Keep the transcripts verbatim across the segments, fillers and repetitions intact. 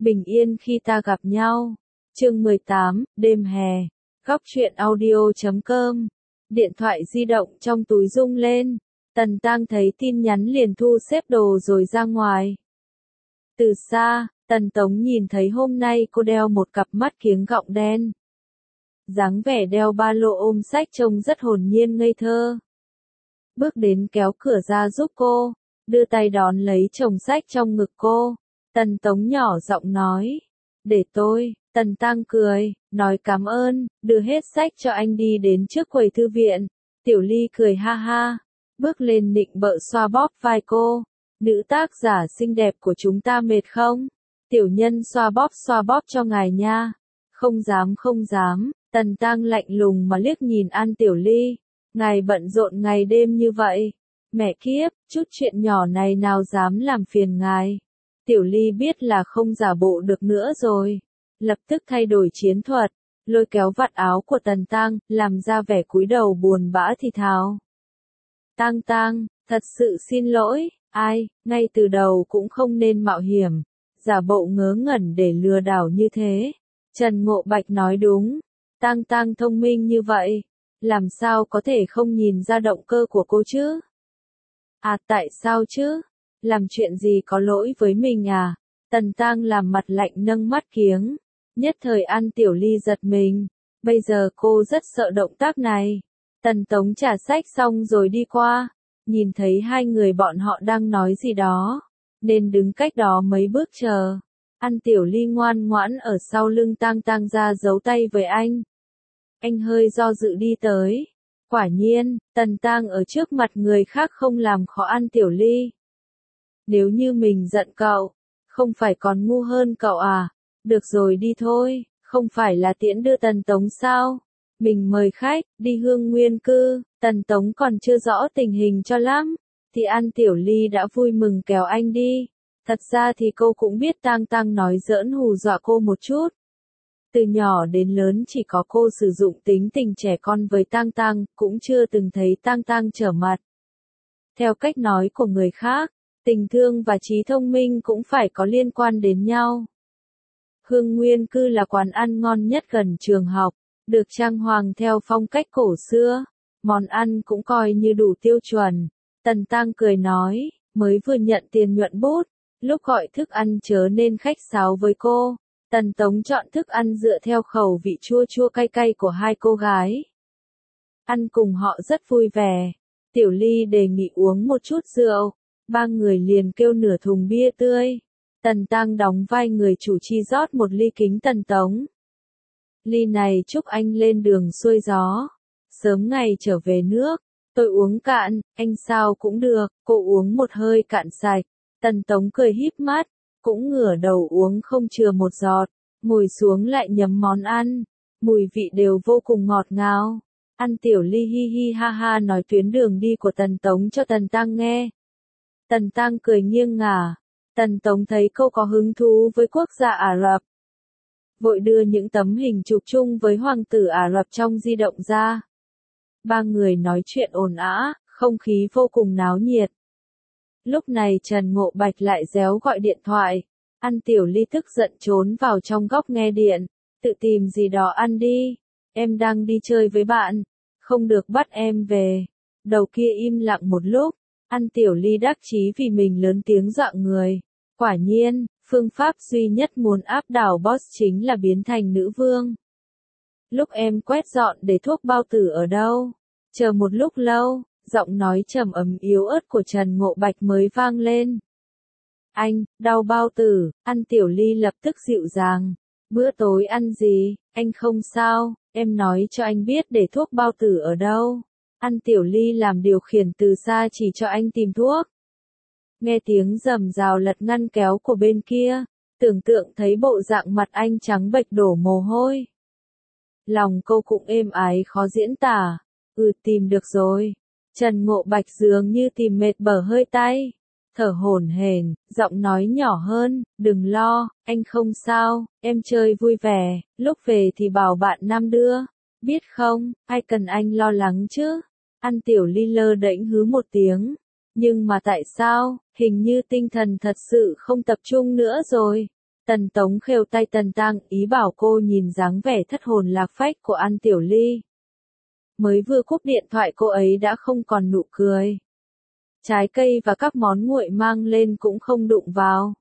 Bình yên khi ta gặp nhau. Chương mười tám, đêm hè. Góc truyện audio chấm com. Điện thoại di động trong túi rung lên. Tần Tăng thấy tin nhắn liền thu xếp đồ rồi ra ngoài. Từ xa, Tần Tống nhìn thấy hôm nay cô đeo một cặp mắt kiếng gọng đen. Dáng vẻ đeo ba lô ôm sách trông rất hồn nhiên ngây thơ. Bước đến kéo cửa ra giúp cô, đưa tay đón lấy chồng sách trong ngực cô. Tần Tống nhỏ giọng nói, để tôi. Tần Tăng cười, nói cảm ơn, đưa hết sách cho anh đi đến trước quầy thư viện. Tiểu Ly cười ha ha, bước lên nịnh bợ xoa bóp vai cô. Nữ tác giả xinh đẹp của chúng ta mệt không? Tiểu nhân xoa bóp xoa bóp cho ngài nha. Không dám không dám, Tần Tăng lạnh lùng mà liếc nhìn An Tiểu Ly. Ngài bận rộn ngày đêm như vậy. Mẹ kiếp, chút chuyện nhỏ này nào dám làm phiền ngài. Tiểu Ly biết là không giả bộ được nữa rồi. Lập tức thay đổi chiến thuật, lôi kéo vạt áo của Tần Tăng, làm ra vẻ cúi đầu buồn bã thì thào. Tăng Tăng, thật sự xin lỗi, ai, ngay từ đầu cũng không nên mạo hiểm, giả bộ ngớ ngẩn để lừa đảo như thế. Trần Ngộ Bạch nói đúng, Tăng Tăng thông minh như vậy, làm sao có thể không nhìn ra động cơ của cô chứ? À tại sao chứ? Làm chuyện gì có lỗi với mình à? Tần Tăng làm mặt lạnh nâng mắt kiếng. Nhất thời An Tiểu Ly giật mình, bây giờ cô rất sợ động tác này. Tần Tống trả sách xong rồi đi qua, nhìn thấy hai người bọn họ đang nói gì đó, nên đứng cách đó mấy bước chờ. An Tiểu Ly ngoan ngoãn ở sau lưng Tăng Tăng ra giấu tay với anh. Anh hơi do dự đi tới. Quả nhiên, Tần Tăng ở trước mặt người khác không làm khó An Tiểu Ly. Nếu như mình giận cậu, không phải còn ngu hơn cậu à? Được rồi đi thôi, không phải là tiễn đưa Tần Tống sao? Mình mời khách, đi Hương Nguyên Cư, Tần Tống còn chưa rõ tình hình cho lắm. Thì An Tiểu Ly đã vui mừng kéo anh đi. Thật ra thì cô cũng biết Tăng Tăng nói giỡn hù dọa cô một chút. Từ nhỏ đến lớn chỉ có cô sử dụng tính tình trẻ con với Tăng Tăng, cũng chưa từng thấy Tăng Tăng trở mặt. Theo cách nói của người khác, tình thương và trí thông minh cũng phải có liên quan đến nhau. Hương Nguyên Cư là quán ăn ngon nhất gần trường học, được trang hoàng theo phong cách cổ xưa, món ăn cũng coi như đủ tiêu chuẩn. Tần Tăng cười nói, mới vừa nhận tiền nhuận bút, lúc gọi thức ăn chớ nên khách sáo với cô. Tần Tống chọn thức ăn dựa theo khẩu vị chua chua cay cay của hai cô gái. Ăn cùng họ rất vui vẻ. Tiểu Ly đề nghị uống một chút rượu, ba người liền kêu nửa thùng bia tươi. Tần Tăng đóng vai người chủ chi rót một ly kính Tần Tống. Ly này chúc anh lên đường xuôi gió, sớm ngày trở về nước. Tôi uống cạn, anh sao cũng được. Cô uống một hơi cạn sạch. Tần Tống cười híp mắt, cũng ngửa đầu uống không chừa một giọt, ngồi xuống lại nhấm món ăn. Mùi vị đều vô cùng ngọt ngào. An Tiểu Ly hi hi ha ha nói tuyến đường đi của Tần Tống cho Tần Tăng nghe. Tần Tăng cười nghiêng ngả. Tần Tống thấy cô có hứng thú với quốc gia Ả Rập, vội đưa những tấm hình chụp chung với hoàng tử Ả Rập trong di động ra. Ba người nói chuyện ồn ào, không khí vô cùng náo nhiệt. Lúc này Trần Ngộ Bạch lại réo gọi điện thoại. An Tiểu Ly tức giận trốn vào trong góc nghe điện, tự tìm gì đó ăn đi. Em đang đi chơi với bạn, không được bắt em về. Đầu kia im lặng một lúc. An Tiểu Ly đắc chí vì mình lớn tiếng dọa người. Quả nhiên, phương pháp duy nhất muốn áp đảo boss chính là biến thành nữ vương. Lúc em quét dọn để thuốc bao tử ở đâu? Chờ một lúc lâu, giọng nói trầm ấm yếu ớt của Trần Ngộ Bạch mới vang lên. Anh, đau bao tử. An Tiểu Ly lập tức dịu dàng. Bữa tối ăn gì? Anh không sao, em nói cho anh biết để thuốc bao tử ở đâu. An Tiểu Ly làm điều khiển từ xa chỉ cho anh tìm thuốc. Nghe tiếng rầm rào lật ngăn kéo của bên kia, tưởng tượng thấy bộ dạng mặt anh trắng bệch đổ mồ hôi. Lòng cô cũng êm ái khó diễn tả. Ừ tìm được rồi. Trần Ngộ Bạch dường như tìm mệt bở hơi tay. Thở hổn hển, giọng nói nhỏ hơn, đừng lo, anh không sao, em chơi vui vẻ, lúc về thì bảo bạn Nam đưa. Biết không, ai cần anh lo lắng chứ? An Tiểu Ly lơ đễnh hứ một tiếng. Nhưng mà tại sao, hình như tinh thần thật sự không tập trung nữa rồi. Tần Tống khều tay Tần Tăng, ý bảo cô nhìn dáng vẻ thất hồn lạc phách của An Tiểu Ly. Mới vừa cúp điện thoại cô ấy đã không còn nụ cười. Trái cây và các món nguội mang lên cũng không đụng vào.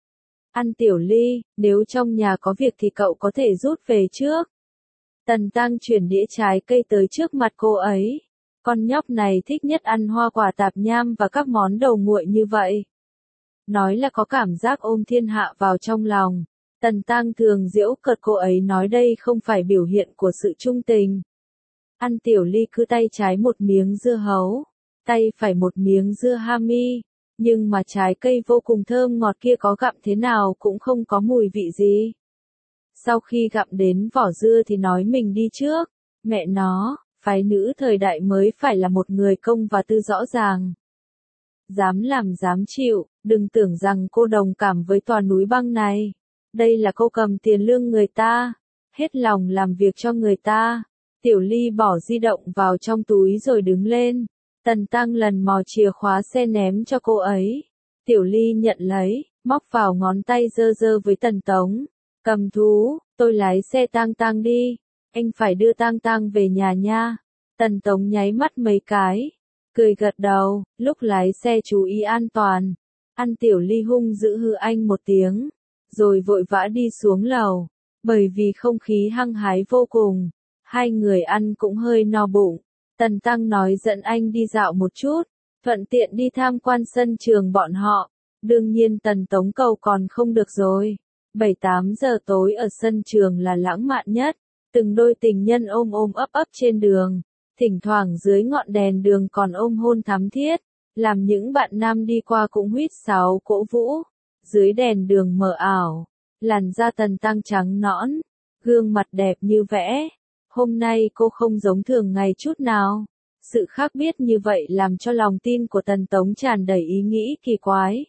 An Tiểu Ly, nếu trong nhà có việc thì cậu có thể rút về trước. Tần Tăng chuyển đĩa trái cây tới trước mặt cô ấy. Con nhóc này thích nhất ăn hoa quả tạp nham và các món đầu nguội như vậy. Nói là có cảm giác ôm thiên hạ vào trong lòng. Tần Tăng thường giễu cợt cô ấy nói đây không phải biểu hiện của sự trung tình. An Tiểu Ly cứ tay trái một miếng dưa hấu, tay phải một miếng dưa hami, nhưng mà trái cây vô cùng thơm ngọt kia có gặm thế nào cũng không có mùi vị gì. Sau khi gặm đến vỏ dưa thì nói mình đi trước, mẹ nó, phái nữ thời đại mới phải là một người công và tư rõ ràng. Dám làm dám chịu, đừng tưởng rằng cô đồng cảm với tòa núi băng này. Đây là cô cầm tiền lương người ta, hết lòng làm việc cho người ta. Tiểu Ly bỏ di động vào trong túi rồi đứng lên. Tần Tăng lần mò chìa khóa xe ném cho cô ấy. Tiểu Ly nhận lấy, móc vào ngón tay dơ dơ với Tần Tống. Cầm thú, tôi lái xe Tang Tang đi. Anh phải đưa Tang Tang về nhà nha. Tần Tống nháy mắt mấy cái, cười gật đầu, lúc lái xe chú ý an toàn. An Tiểu Ly hung dữ hư anh một tiếng, rồi vội vã đi xuống lầu. Bởi vì không khí hăng hái vô cùng, hai người ăn cũng hơi no bụng. Tần Tăng nói dẫn anh đi dạo một chút, thuận tiện đi tham quan sân trường bọn họ. Đương nhiên Tần Tống cầu còn không được rồi. bảy tám giờ tối ở sân trường là lãng mạn nhất, từng đôi tình nhân ôm ôm ấp ấp trên đường, thỉnh thoảng dưới ngọn đèn đường còn ôm hôn thắm thiết, làm những bạn nam đi qua cũng huýt sáo cổ vũ. Dưới đèn đường mờ ảo, làn da Tần Tăng trắng nõn, gương mặt đẹp như vẽ. Hôm nay cô không giống thường ngày chút nào. Sự khác biệt như vậy làm cho lòng tin của Tần Tống tràn đầy ý nghĩ kỳ quái.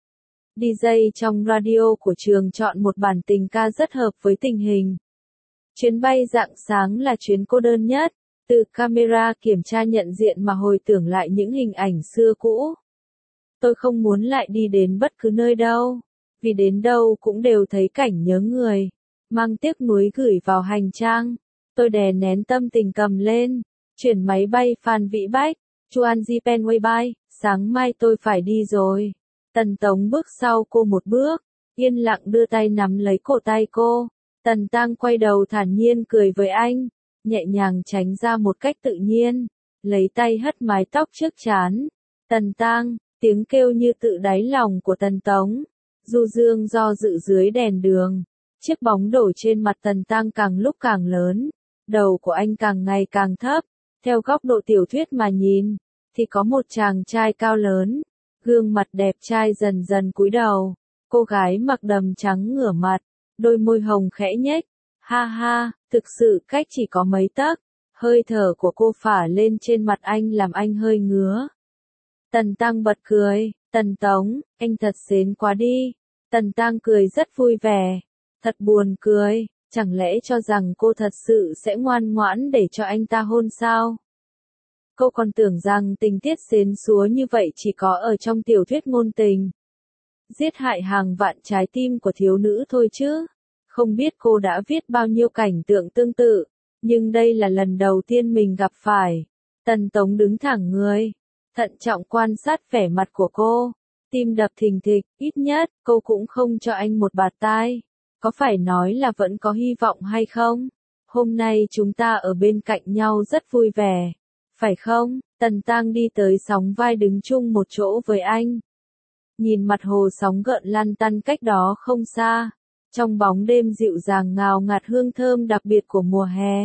đi jây trong radio của trường chọn một bản tình ca rất hợp với tình hình. Chuyến bay rạng sáng là chuyến cô đơn nhất, từ camera kiểm tra nhận diện mà hồi tưởng lại những hình ảnh xưa cũ. Tôi không muốn lại đi đến bất cứ nơi đâu, vì đến đâu cũng đều thấy cảnh nhớ người, mang tiếc nuối gửi vào hành trang. Tôi đè nén tâm tình cầm lên, chuyển máy bay Phan Vĩ Bách, Chuan Jipen Weibai, sáng mai tôi phải đi rồi. Tần Tống bước sau cô một bước, yên lặng đưa tay nắm lấy cổ tay cô. Tần Tăng quay đầu thản nhiên cười với anh, nhẹ nhàng tránh ra một cách tự nhiên, lấy tay hất mái tóc trước trán. Tần Tăng, tiếng kêu như tự đáy lòng của Tần Tống. Du Dương do dự dưới đèn đường, chiếc bóng đổ trên mặt Tần Tăng càng lúc càng lớn, đầu của anh càng ngày càng thấp. Theo góc độ tiểu thuyết mà nhìn, thì có một chàng trai cao lớn, gương mặt đẹp trai dần dần cúi đầu, cô gái mặc đầm trắng ngửa mặt, đôi môi hồng khẽ nhếch. Ha ha, thực sự cách chỉ có mấy tấc, hơi thở của cô phả lên trên mặt anh làm anh hơi ngứa. Tần Tăng bật cười, Tần Tống, anh thật xến quá đi. Tần Tăng cười rất vui vẻ, thật buồn cười, chẳng lẽ cho rằng cô thật sự sẽ ngoan ngoãn để cho anh ta hôn sao? Cô còn tưởng rằng tình tiết xến xúa như vậy chỉ có ở trong tiểu thuyết ngôn tình. Giết hại hàng vạn trái tim của thiếu nữ thôi chứ. Không biết cô đã viết bao nhiêu cảnh tượng tương tự, nhưng đây là lần đầu tiên mình gặp phải. Tần Tống đứng thẳng người, thận trọng quan sát vẻ mặt của cô, tim đập thình thịch, ít nhất, cô cũng không cho anh một bạt tai. Có phải nói là vẫn có hy vọng hay không? Hôm nay chúng ta ở bên cạnh nhau rất vui vẻ, phải không? Tần Tăng đi tới sóng vai đứng chung một chỗ với anh. Nhìn mặt hồ sóng gợn lăn tăn cách đó không xa. Trong bóng đêm dịu dàng ngào ngạt hương thơm đặc biệt của mùa hè.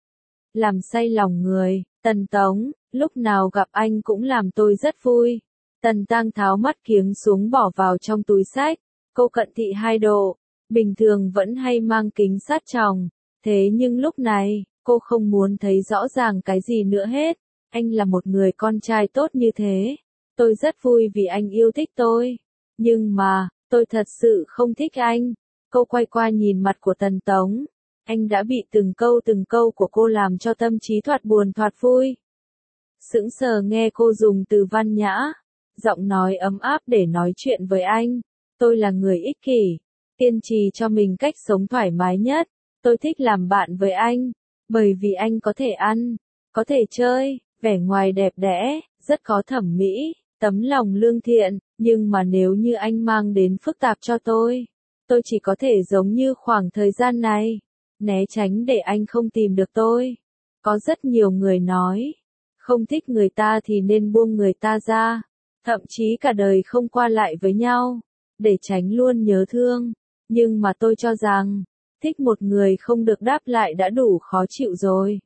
Làm say lòng người, Tần Tống, lúc nào gặp anh cũng làm tôi rất vui. Tần Tăng tháo mắt kiếng xuống bỏ vào trong túi xách. Cô cận thị hai độ, bình thường vẫn hay mang kính sát tròng. Thế nhưng lúc này, cô không muốn thấy rõ ràng cái gì nữa hết. Anh là một người con trai tốt như thế. Tôi rất vui vì anh yêu thích tôi. Nhưng mà, tôi thật sự không thích anh. Cô quay qua nhìn mặt của Tần Tống. Anh đã bị từng câu từng câu của cô làm cho tâm trí thoạt buồn thoạt vui. Sững sờ nghe cô dùng từ văn nhã, giọng nói ấm áp để nói chuyện với anh. Tôi là người ích kỷ. kiên trì cho mình cách sống thoải mái nhất. Tôi thích làm bạn với anh, bởi vì anh có thể ăn, có thể chơi, vẻ ngoài đẹp đẽ, rất có thẩm mỹ, tấm lòng lương thiện, nhưng mà nếu như anh mang đến phức tạp cho tôi, tôi chỉ có thể giống như khoảng thời gian này, né tránh để anh không tìm được tôi. Có rất nhiều người nói, không thích người ta thì nên buông người ta ra, thậm chí cả đời không qua lại với nhau, để tránh luôn nhớ thương. Nhưng mà tôi cho rằng, thích một người không được đáp lại đã đủ khó chịu rồi.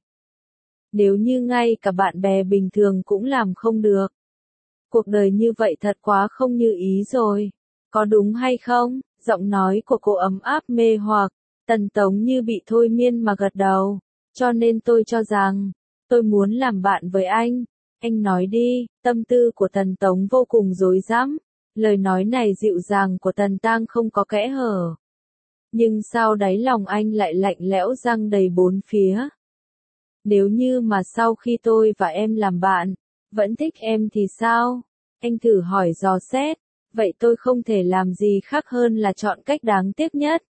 Nếu như ngay cả bạn bè bình thường cũng làm không được, cuộc đời như vậy thật quá không như ý rồi. Có đúng hay không? Giọng nói của cô ấm áp mê hoặc, Tần Tống như bị thôi miên mà gật đầu. Cho nên tôi cho rằng, tôi muốn làm bạn với anh. Anh nói đi, tâm tư của Tần Tống vô cùng rối rắm. Lời nói này dịu dàng của Tần Tăng không có kẽ hở. Nhưng sao đáy lòng anh lại lạnh lẽo răng đầy bốn phía? Nếu như mà sau khi tôi và em làm bạn, vẫn thích em thì sao? Anh thử hỏi dò xét, vậy tôi không thể làm gì khác hơn là chọn cách đáng tiếc nhất.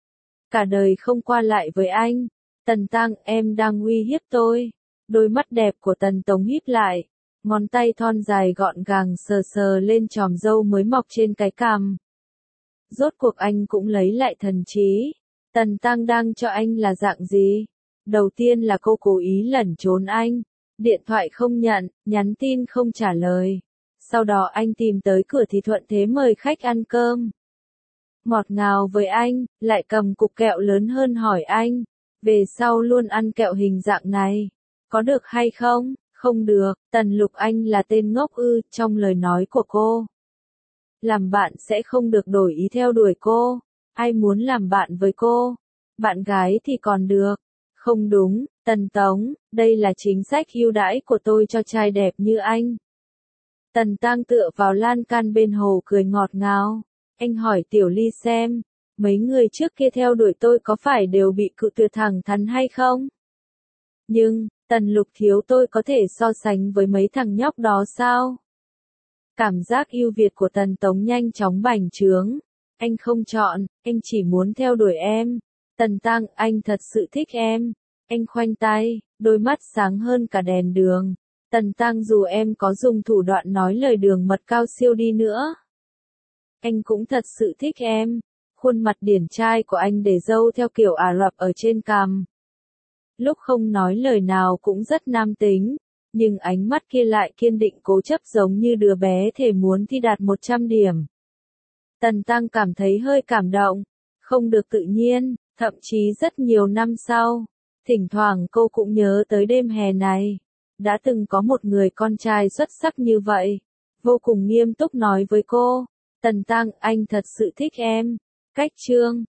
Cả đời không qua lại với anh. Tần Tăng, em đang uy hiếp tôi. Đôi mắt đẹp của Tần Tống híp lại, ngón tay thon dài gọn gàng sờ sờ lên chòm râu mới mọc trên cái cằm. Rốt cuộc anh cũng lấy lại thần trí. Tần Tăng đang cho anh là dạng gì? Đầu tiên là cô cố ý lẩn trốn anh, điện thoại không nhận, nhắn tin không trả lời. Sau đó anh tìm tới cửa thì thuận thế mời khách ăn cơm. Ngọt ngào với anh, lại cầm cục kẹo lớn hơn hỏi anh, về sau luôn ăn kẹo hình dạng này, có được hay không? Không được, Tần Lục anh là tên ngốc ư, trong lời nói của cô. Làm bạn sẽ không được đổi ý theo đuổi cô, ai muốn làm bạn với cô? Bạn gái thì còn được. Không đúng, Tần Tống, đây là chính sách ưu đãi của tôi cho trai đẹp như anh. Tần Tăng tựa vào lan can bên hồ cười ngọt ngào. Anh hỏi Tiểu Ly xem, mấy người trước kia theo đuổi tôi có phải đều bị cự tuyệt thẳng thắn hay không? Nhưng, Tần Lục thiếu tôi có thể so sánh với mấy thằng nhóc đó sao? Cảm giác ưu việt của Tần Tống nhanh chóng bành trướng. Anh không chọn, anh chỉ muốn theo đuổi em. Tần Tăng, anh thật sự thích em. Anh khoanh tay, đôi mắt sáng hơn cả đèn đường. Tần Tăng, dù em có dùng thủ đoạn nói lời đường mật cao siêu đi nữa, anh cũng thật sự thích em. Khuôn mặt điển trai của anh để râu theo kiểu Ả Rập ở trên cằm. Lúc không nói lời nào cũng rất nam tính, nhưng ánh mắt kia lại kiên định cố chấp giống như đứa bé thề muốn thi đạt một trăm điểm. Tần Tăng cảm thấy hơi cảm động, không được tự nhiên, thậm chí rất nhiều năm sau, thỉnh thoảng cô cũng nhớ tới đêm hè này. Đã từng có một người con trai xuất sắc như vậy, vô cùng nghiêm túc nói với cô, Tần Tăng, anh thật sự thích em. Cách chương